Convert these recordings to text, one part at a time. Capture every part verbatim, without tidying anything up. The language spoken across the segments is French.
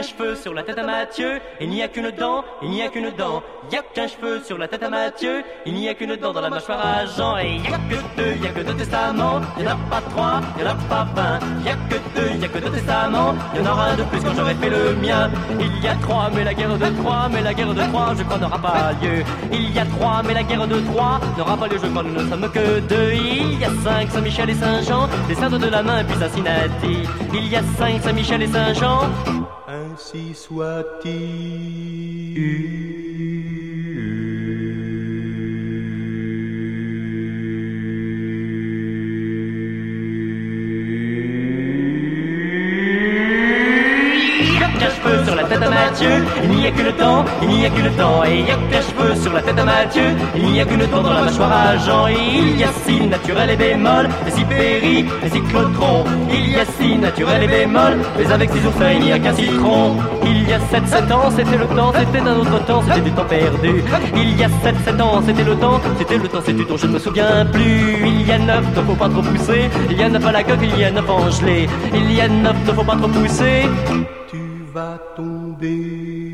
cheveu sur la tête à Mathieu, il n'y a qu'une dent, il n'y a qu'une dent. Y'a qu'un cheveu sur la tête à Mathieu, il n'y a qu'une dent dans la mâchoire à Jean. Et y'a que deux, y'a que deux testaments, y'en a pas trois, y'en a pas vingt. Y'a que deux, y'a que deux testaments, y'en aura un de plus quand j'aurai fait le mien. Il y a trois, mais la guerre de Troie, mais la guerre de Troie, je crois n'aura pas lieu. Il y a trois, mais la guerre de Troie n'aura pas lieu, je crois nous ne sommes que deux. Il y a cinq, Saint-Michel et Saint-Jean, des saints de la main puis Cincinnati. Il y a cinq, Saint-Michel et Saint-Jean. Ainsi soit-il. Cheveux sur la tête à Mathieu, il n'y a qu'une dent, il n'y a qu'une dent. Et il y a qu'un cheveu sur la tête à Mathieu, il n'y a qu'une dent dans la mâchoire à Jean. Et il y a si naturel et bémol, et si péri, et si clotron. Il y a si naturel et bémol, mais avec six oursins il n'y a qu'un citron. Il y a sept, sept ans, c'était le temps, c'était un autre temps, c'était du temps perdu. Il y a sept, sept ans, c'était le temps, c'était le temps, c'est du temps, je ne me souviens plus. Il y a neuf, ne faut pas trop pousser, il y a neuf à la coque, il y a neuf en gelée. Il y a neuf, ne faut pas trop pousser. Va tomber.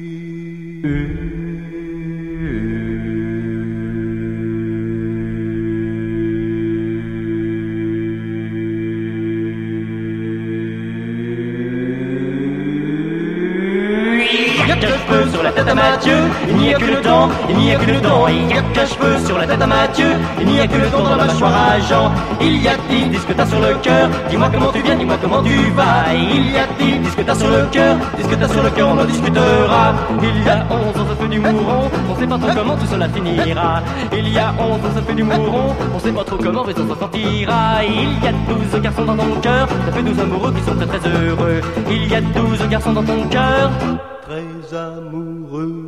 Il y a qu'un cheveu sur la tête à Mathieu, il n'y a qu'une dent, il n'y a qu'une dent. Il y a qu'un cheveu sur la tête à Mathieu, il n'y a qu'une dent dans la mâchoire à Jean. Il y a dix, dis ce que t'as sur le cœur, dis-moi comment tu viens, dis-moi comment tu vas. Il y a dix, dis ce que t'as sur le cœur, dis ce que t'as sur le cœur, on en discutera. Il y a onze, on se fait du mouron, on sait pas trop comment tout cela finira. Il y a onze, on se fait du mouron, on sait pas trop comment, mais on s'en sortira. Il y a douze garçons dans ton cœur, ça fait douze amoureux qui sont très très heureux. Il y a douze garçons dans ton cœur, très amoureux.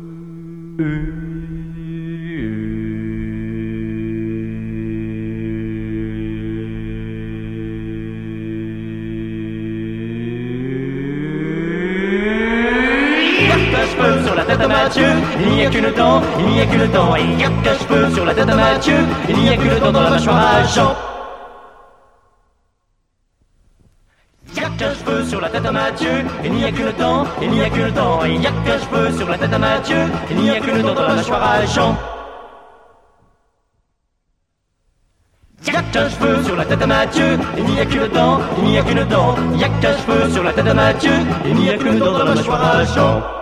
Cheveux sur la tête à Mathieu, il n'y a qu'une dent, il n'y a qu'une dent. Il y a qu'un cheveu sur la tête à Mathieu, il n'y a qu'une dent dans la mâchoire à Jean. Il y a qu'un cheveu sur la tête à Mathieu, il n'y a qu'une dent, il n'y a qu'une dent. Il y a qu'un cheveu sur la tête à Mathieu, il n'y a qu'une dent dans la mâchoire à Jean. Il y a qu'un cheveu sur la tête à Mathieu, il n'y a qu'une dent, il n'y a qu'une dent. Il y a qu'un cheveu sur la tête à Mathieu, il n'y a qu'une dent dans la mâchoire à Jean.